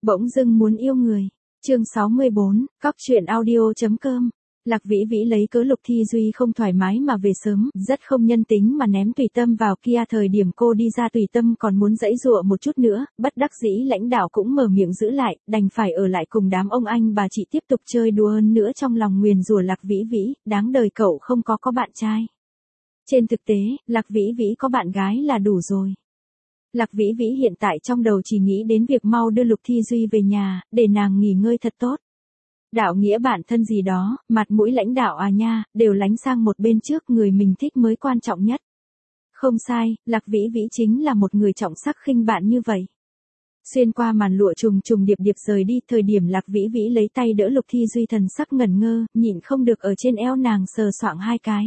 Bỗng dưng muốn yêu người. Chương 64, cóc truyện audio.com. Lạc Vĩ Vĩ lấy cớ Lục Thi Duy không thoải mái mà về sớm, rất không nhân tính mà ném Tùy Tâm vào kia. Thời điểm cô đi ra Tùy Tâm còn muốn giãy giụa một chút nữa, bất đắc dĩ lãnh đạo cũng mở miệng giữ lại, đành phải ở lại cùng đám ông anh bà chị tiếp tục chơi đùa. Hơn nữa trong lòng nguyền rủa Lạc Vĩ Vĩ, đáng đời cậu không có bạn trai. Trên thực tế, Lạc Vĩ Vĩ có bạn gái là đủ rồi. Lạc Vĩ Vĩ hiện tại trong đầu chỉ nghĩ đến việc mau đưa Lục Thi Duy về nhà, để nàng nghỉ ngơi thật tốt. Đạo nghĩa bản thân gì đó, mặt mũi lãnh đạo à nha, đều lánh sang một bên trước, người mình thích mới quan trọng nhất. Không sai, Lạc Vĩ Vĩ chính là một người trọng sắc khinh bạn như vậy. Xuyên qua màn lụa trùng trùng điệp điệp rời đi, thời điểm Lạc Vĩ Vĩ lấy tay đỡ Lục Thi Duy, thần sắc ngẩn ngơ, nhịn không được ở trên eo nàng sờ soạng hai cái.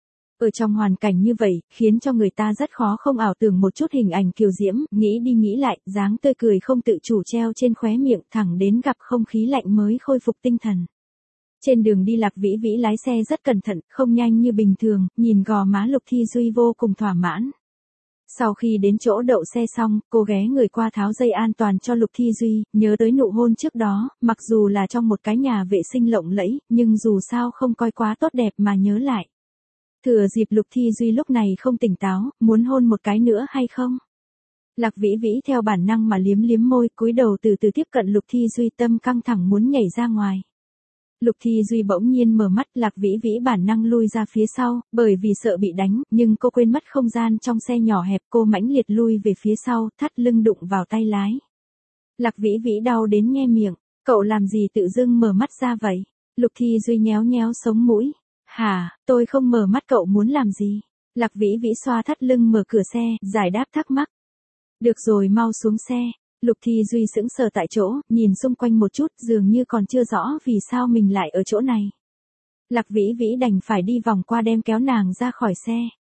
Ở trong hoàn cảnh như vậy, khiến cho người ta rất khó không ảo tưởng một chút hình ảnh kiều diễm, nghĩ đi nghĩ lại, dáng tươi cười không tự chủ treo trên khóe miệng, thẳng đến gặp không khí lạnh mới khôi phục tinh thần. Trên đường đi Lạc Vĩ Vĩ lái xe rất cẩn thận, không nhanh như bình thường, nhìn gò má Lục Thi Duy vô cùng thỏa mãn. Sau khi đến chỗ đậu xe xong, cô ghé người qua tháo dây an toàn cho Lục Thi Duy, nhớ tới nụ hôn trước đó, mặc dù là trong một cái nhà vệ sinh lộng lẫy, nhưng dù sao không coi quá tốt đẹp mà nhớ lại. Thừa dịp Lục Thi Duy lúc này không tỉnh táo, muốn hôn một cái nữa hay không? Lạc Vĩ Vĩ theo bản năng mà liếm liếm môi, cúi đầu từ từ tiếp cận Lục Thi Duy, tâm căng thẳng muốn nhảy ra ngoài. Lục Thi Duy bỗng nhiên mở mắt, Lạc Vĩ Vĩ bản năng lui ra phía sau, bởi vì sợ bị đánh, nhưng cô quên mất không gian trong xe nhỏ hẹp, cô mãnh liệt lui về phía sau, thắt lưng đụng vào tay lái. Lạc Vĩ Vĩ đau đến nhe miệng, cậu làm gì tự dưng mở mắt ra vậy? Lục Thi Duy nhéo nhéo sống mũi. Hả, tôi không mở mắt, cậu muốn làm gì? Lạc Vĩ Vĩ xoa thắt lưng mở cửa xe, giải đáp thắc mắc. Được rồi, mau xuống xe. Lục Thi Duy sững sờ tại chỗ, nhìn xung quanh một chút, dường như còn chưa rõ vì sao mình lại ở chỗ này. Lạc Vĩ Vĩ đành phải đi vòng qua đem kéo nàng ra khỏi xe.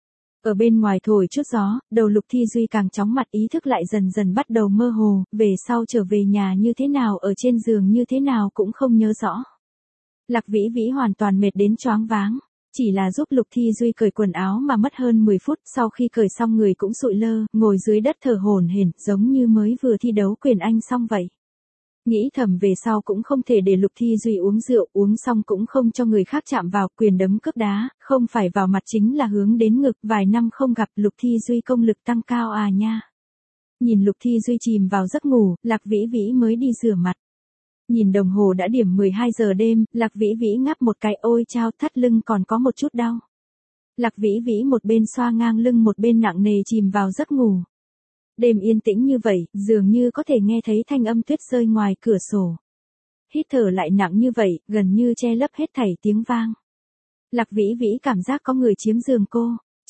Ở bên ngoài thổi chút gió, đầu Lục Thi Duy càng chóng mặt, ý thức lại dần dần bắt đầu mơ hồ, về sau trở về nhà như thế nào, ở trên giường như thế nào cũng không nhớ rõ. Lạc Vĩ Vĩ hoàn toàn mệt đến choáng váng, chỉ là giúp Lục Thi Duy cởi quần áo mà mất hơn 10 phút, sau khi cởi xong người cũng sụi lơ, ngồi dưới đất thở hổn hển, giống như mới vừa thi đấu quyền Anh xong vậy. Nghĩ thầm về sau cũng không thể để Lục Thi Duy uống rượu, uống xong cũng không cho người khác chạm vào, quyền đấm cước đá, không phải vào mặt chính là hướng đến ngực, vài năm không gặp Lục Thi Duy công lực tăng cao à nha. Nhìn Lục Thi Duy chìm vào giấc ngủ, Lạc Vĩ Vĩ mới đi rửa mặt. Nhìn đồng hồ đã điểm 12 giờ đêm, Lạc Vĩ Vĩ ngáp một cái, ôi chao, thắt lưng còn có một chút đau. Lạc Vĩ Vĩ một bên xoa ngang lưng một bên nặng nề chìm vào giấc ngủ. Đêm yên tĩnh như vậy, dường như có thể nghe thấy thanh âm tuyết rơi ngoài cửa sổ. Hít thở lại nặng như vậy, gần như che lấp hết thảy tiếng vang. Lạc Vĩ Vĩ cảm giác có người chiếm giường cô.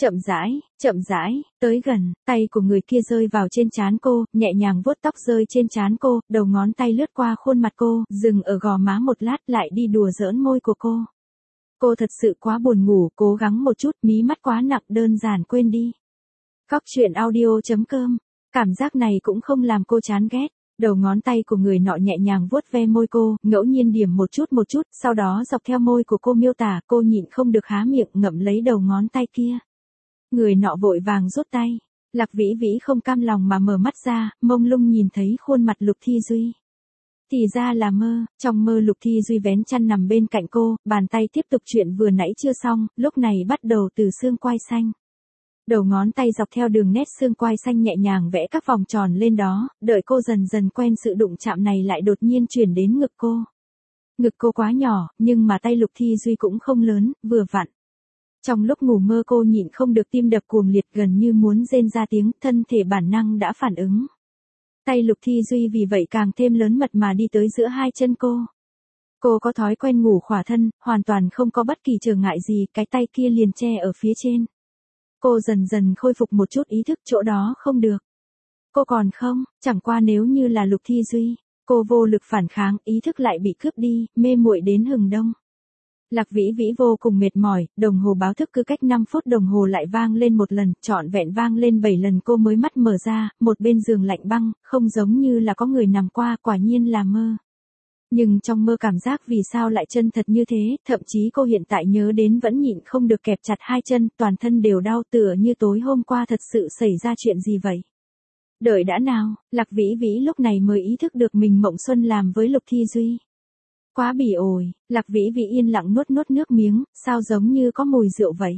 Chậm rãi, tới gần, tay của người kia rơi vào trên trán cô, nhẹ nhàng vuốt tóc rơi trên trán cô, đầu ngón tay lướt qua khuôn mặt cô, dừng ở gò má một lát, lại đi đùa giỡn môi của cô. Cô thật sự quá buồn ngủ, cố gắng một chút, mí mắt quá nặng, đơn giản quên đi. Cóc truyện audio.com, cảm giác này cũng không làm cô chán ghét. Đầu ngón tay của người nọ nhẹ nhàng vuốt ve môi cô, ngẫu nhiên điểm một chút, sau đó dọc theo môi của cô miêu tả, cô nhịn không được há miệng ngậm lấy đầu ngón tay kia. Người nọ vội vàng rút tay. Lạc Vĩ Vĩ không cam lòng mà mở mắt ra, mông lung nhìn thấy khuôn mặt Lục Thi Duy. Thì ra là mơ, trong mơ Lục Thi Duy vén chăn nằm bên cạnh cô, bàn tay tiếp tục chuyện vừa nãy chưa xong, lúc này bắt đầu từ xương quai xanh. Đầu ngón tay dọc theo đường nét xương quai xanh nhẹ nhàng vẽ các vòng tròn lên đó, đợi cô dần dần quen sự đụng chạm này lại đột nhiên chuyển đến ngực cô. Ngực cô quá nhỏ, nhưng mà tay Lục Thi Duy cũng không lớn, vừa vặn. Trong lúc ngủ mơ cô nhịn không được tim đập cuồng liệt, gần như muốn rên ra tiếng, thân thể bản năng đã phản ứng. Tay Lục Thi Duy vì vậy càng thêm lớn mật mà đi tới giữa hai chân cô. Cô có thói quen ngủ khỏa thân, hoàn toàn không có bất kỳ trở ngại gì, cái tay kia liền che ở phía trên. Cô dần dần khôi phục một chút ý thức, chỗ đó không được. Cô còn không, chẳng qua nếu như là Lục Thi Duy, cô vô lực phản kháng, ý thức lại bị cướp đi, mê muội đến hừng đông. Lạc Vĩ Vĩ vô cùng mệt mỏi, đồng hồ báo thức cứ cách 5 phút đồng hồ lại vang lên một lần, trọn vẹn vang lên 7 lần, cô mới mắt mở ra, một bên giường lạnh băng, không giống như là có người nằm qua, quả nhiên là mơ. Nhưng trong mơ cảm giác vì sao lại chân thật như thế, thậm chí cô hiện tại nhớ đến vẫn nhịn không được kẹp chặt hai chân, toàn thân đều đau, tựa như tối hôm qua thật sự xảy ra chuyện gì vậy. Đợi đã nào, Lạc Vĩ Vĩ lúc này mới ý thức được mình mộng xuân làm với Lục Thi Duy. Quá bỉ ổi, Lạc Vĩ Vĩ yên lặng nuốt nước miếng, sao giống như có mùi rượu vậy.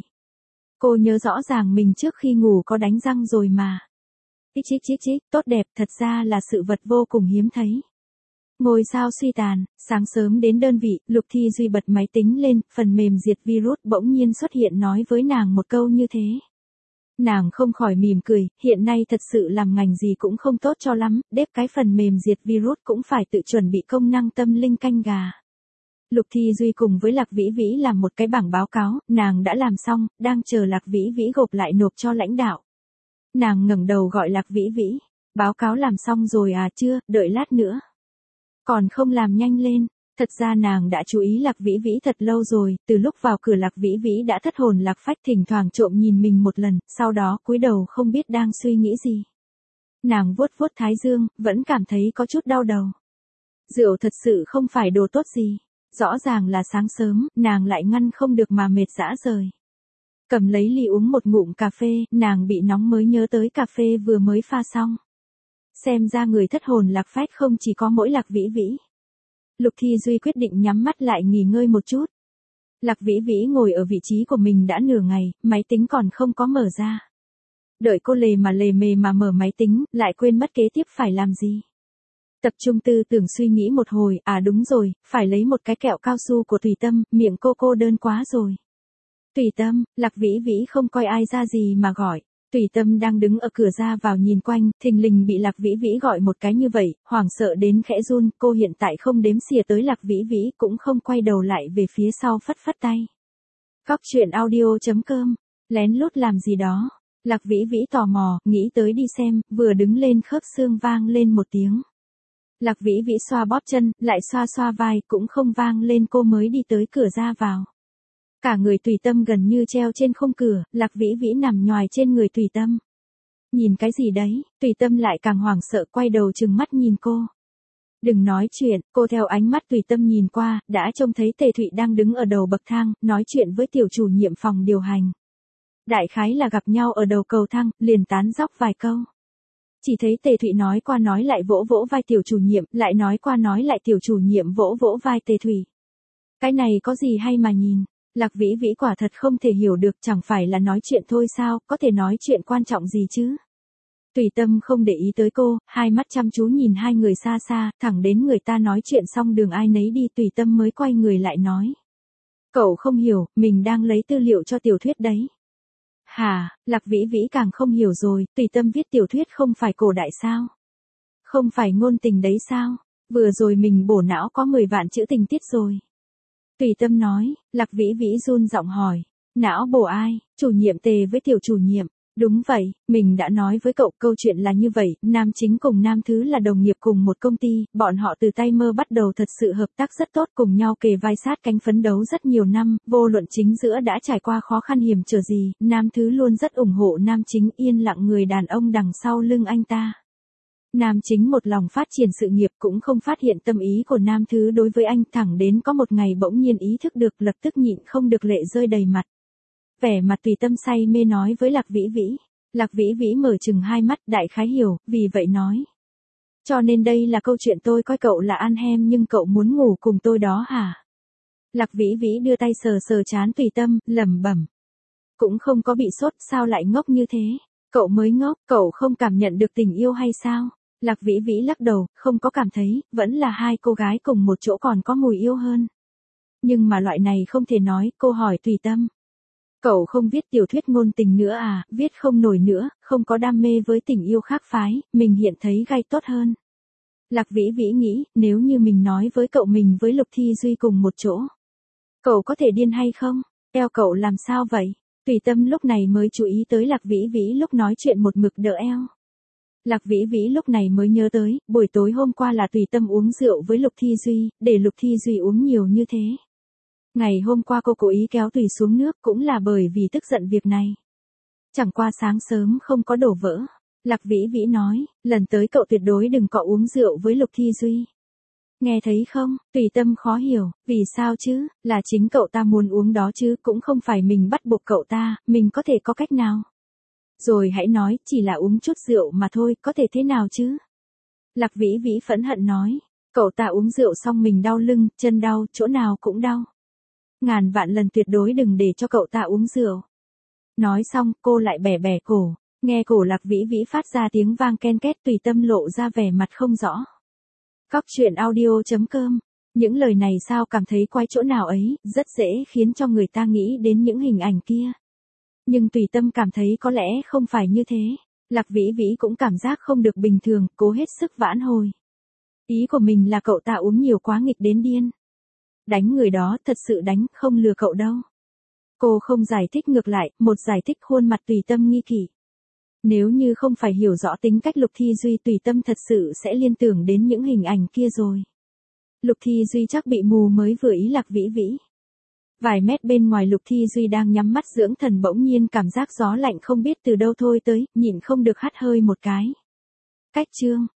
Cô nhớ rõ ràng mình trước khi ngủ có đánh răng rồi mà. Chích, tốt đẹp, thật ra là sự vật vô cùng hiếm thấy. Ngôi sao suy tàn, sáng sớm đến đơn vị, Lục Thi Duy bật máy tính lên, phần mềm diệt virus bỗng nhiên xuất hiện nói với nàng một câu như thế. Nàng không khỏi mỉm cười, hiện nay thật sự làm ngành gì cũng không tốt cho lắm, đếp cái phần mềm diệt virus cũng phải tự chuẩn bị công năng tâm linh canh gà. Lục Thi Duy cùng với Lạc Vĩ Vĩ làm một cái bảng báo cáo, nàng đã làm xong, đang chờ Lạc Vĩ Vĩ gộp lại nộp cho lãnh đạo. Nàng ngẩng đầu gọi Lạc Vĩ Vĩ, báo cáo làm xong rồi à, chưa, đợi lát nữa. Còn không làm nhanh lên. Thật ra nàng đã chú ý Lạc Vĩ Vĩ thật lâu rồi, từ lúc vào cửa Lạc Vĩ Vĩ đã thất hồn lạc phách, thỉnh thoảng trộm nhìn mình một lần, sau đó cúi đầu không biết đang suy nghĩ gì. Nàng vuốt vuốt thái dương, vẫn cảm thấy có chút đau đầu. Rượu thật sự không phải đồ tốt gì. Rõ ràng là sáng sớm, nàng lại ngăn không được mà mệt rã rời. Cầm lấy ly uống một ngụm cà phê, nàng bị nóng mới nhớ tới cà phê vừa mới pha xong. Xem ra người thất hồn lạc phách không chỉ có mỗi Lạc Vĩ Vĩ. Lục Thi Duy quyết định nhắm mắt lại nghỉ ngơi một chút. Lạc Vĩ Vĩ ngồi ở vị trí của mình đã nửa ngày, máy tính còn không có mở ra. Đợi cô lề mề mà mở máy tính, lại quên mất kế tiếp phải làm gì. Tập trung tư tưởng suy nghĩ một hồi, à đúng rồi, phải lấy một cái kẹo cao su của Tùy Tâm, miệng cô đơn quá rồi. Tùy Tâm, Lạc Vĩ Vĩ không coi ai ra gì mà gọi. Tùy Tâm đang đứng ở cửa ra vào nhìn quanh, thình lình bị Lạc Vĩ Vĩ gọi một cái như vậy, hoảng sợ đến khẽ run, cô hiện tại không đếm xỉa tới Lạc Vĩ Vĩ, cũng không quay đầu lại về phía sau phất phất tay. Góc truyện audio.com, lén lút làm gì đó. Lạc Vĩ Vĩ tò mò, nghĩ tới đi xem, vừa đứng lên khớp xương vang lên một tiếng. Lạc Vĩ Vĩ xoa bóp chân, lại xoa vai, cũng không vang lên, cô mới đi tới cửa ra vào. Cả người Tùy Tâm gần như treo trên khung cửa, Lạc Vĩ Vĩ nằm nhoài trên người Tùy Tâm. Nhìn cái gì đấy, Tùy Tâm lại càng hoảng sợ, quay đầu trừng mắt nhìn cô. Đừng nói chuyện, cô theo ánh mắt Tùy Tâm nhìn qua, đã trông thấy Tề Thụy đang đứng ở đầu bậc thang, nói chuyện với tiểu chủ nhiệm phòng điều hành. Đại khái là gặp nhau ở đầu cầu thang, liền tán dóc vài câu. Chỉ thấy Tề Thụy nói qua nói lại vỗ vai tiểu chủ nhiệm, lại nói qua nói lại tiểu chủ nhiệm vỗ vai Tề Thụy. Cái này có gì hay mà nhìn. Lạc Vĩ Vĩ quả thật không thể hiểu được, chẳng phải là nói chuyện thôi sao, có thể nói chuyện quan trọng gì chứ. Tùy Tâm không để ý tới cô, hai mắt chăm chú nhìn hai người xa xa, thẳng đến người ta nói chuyện xong đường ai nấy đi, Tùy Tâm mới quay người lại nói. Cậu không hiểu, mình đang lấy tư liệu cho tiểu thuyết đấy. Hả, Lạc Vĩ Vĩ càng không hiểu rồi, Tùy Tâm viết tiểu thuyết không phải cổ đại sao? Không phải ngôn tình đấy sao? Vừa rồi mình bổ não có 10 vạn chữ tình tiết rồi. Tùy Tâm nói, Lạc Vĩ Vĩ run giọng hỏi. Não bổ ai? Chủ nhiệm Tề với tiểu chủ nhiệm. Đúng vậy, mình đã nói với cậu, câu chuyện là như vậy, nam chính cùng nam thứ là đồng nghiệp cùng một công ty, bọn họ từ tay mơ bắt đầu thật sự hợp tác rất tốt, cùng nhau kề vai sát cánh phấn đấu rất nhiều năm, vô luận chính giữa đã trải qua khó khăn hiểm trở gì, nam thứ luôn rất ủng hộ nam chính, yên lặng người đàn ông đằng sau lưng anh ta. Nam chính một lòng phát triển sự nghiệp, cũng không phát hiện tâm ý của nam thứ đối với anh, thẳng đến có một ngày bỗng nhiên ý thức được, lập tức nhịn không được lệ rơi đầy mặt. Vẻ mặt Tùy Tâm say mê nói với Lạc Vĩ Vĩ. Lạc Vĩ Vĩ mở chừng hai mắt, đại khái hiểu, vì vậy nói. Cho nên đây là câu chuyện tôi coi cậu là ăn hem nhưng cậu muốn ngủ cùng tôi đó hả? Lạc Vĩ Vĩ đưa tay sờ trán Tùy Tâm, lẩm bẩm. Cũng không có bị sốt, sao lại ngốc như thế? Cậu mới ngốc, cậu không cảm nhận được tình yêu hay sao? Lạc Vĩ Vĩ lắc đầu, không có cảm thấy, vẫn là hai cô gái cùng một chỗ còn có mùi yêu hơn. Nhưng mà loại này không thể nói, cô hỏi Tùy Tâm. Cậu không viết tiểu thuyết ngôn tình nữa à, viết không nổi nữa, không có đam mê với tình yêu khác phái, mình hiện thấy gay tốt hơn. Lạc Vĩ Vĩ nghĩ, nếu như mình nói với cậu mình với Lục Thi Duy cùng một chỗ. Cậu có thể điên hay không? Eo cậu làm sao vậy? Tùy Tâm lúc này mới chú ý tới Lạc Vĩ Vĩ lúc nói chuyện một mực đỡ eo. Lạc Vĩ Vĩ lúc này mới nhớ tới, buổi tối hôm qua là Tùy Tâm uống rượu với Lục Thi Duy, để Lục Thi Duy uống nhiều như thế. Ngày hôm qua cô cố ý kéo Tùy xuống nước cũng là bởi vì tức giận việc này. Chẳng qua sáng sớm không có đổ vỡ. Lạc Vĩ Vĩ nói, lần tới cậu tuyệt đối đừng có uống rượu với Lục Thi Duy. Nghe thấy không, Tùy Tâm khó hiểu, vì sao chứ, là chính cậu ta muốn uống đó chứ, cũng không phải mình bắt buộc cậu ta, mình có thể có cách nào. Rồi hãy nói, chỉ là uống chút rượu mà thôi, có thể thế nào chứ? Lạc Vĩ Vĩ phẫn hận nói, cậu ta uống rượu xong mình đau lưng, chân đau, chỗ nào cũng đau. Ngàn vạn lần tuyệt đối đừng để cho cậu ta uống rượu. Nói xong, cô lại bẻ bẻ cổ, nghe cổ Lạc Vĩ Vĩ phát ra tiếng vang ken két, Tùy Tâm lộ ra vẻ mặt không rõ. Cóc truyện audio.com. Những lời này sao cảm thấy quái chỗ nào ấy, rất dễ khiến cho người ta nghĩ đến những hình ảnh kia. Nhưng Tùy Tâm cảm thấy có lẽ không phải như thế. Lạc Vĩ Vĩ cũng cảm giác không được bình thường, cố hết sức vãn hồi. Ý của mình là cậu ta uống nhiều quá nghịch đến điên. Đánh người đó thật sự đánh, không lừa cậu đâu. Cô không giải thích ngược lại, một giải thích khuôn mặt Tùy Tâm nghi kỵ. Nếu như không phải hiểu rõ tính cách Lục Thi Duy, Tùy Tâm thật sự sẽ liên tưởng đến những hình ảnh kia rồi. Lục Thi Duy chắc bị mù mới vừa ý Lạc Vĩ Vĩ. Vài mét bên ngoài Lục Thi Duy đang nhắm mắt dưỡng thần, bỗng nhiên cảm giác gió lạnh không biết từ đâu thôi tới, nhịn không được hắt hơi một cái. Cách chương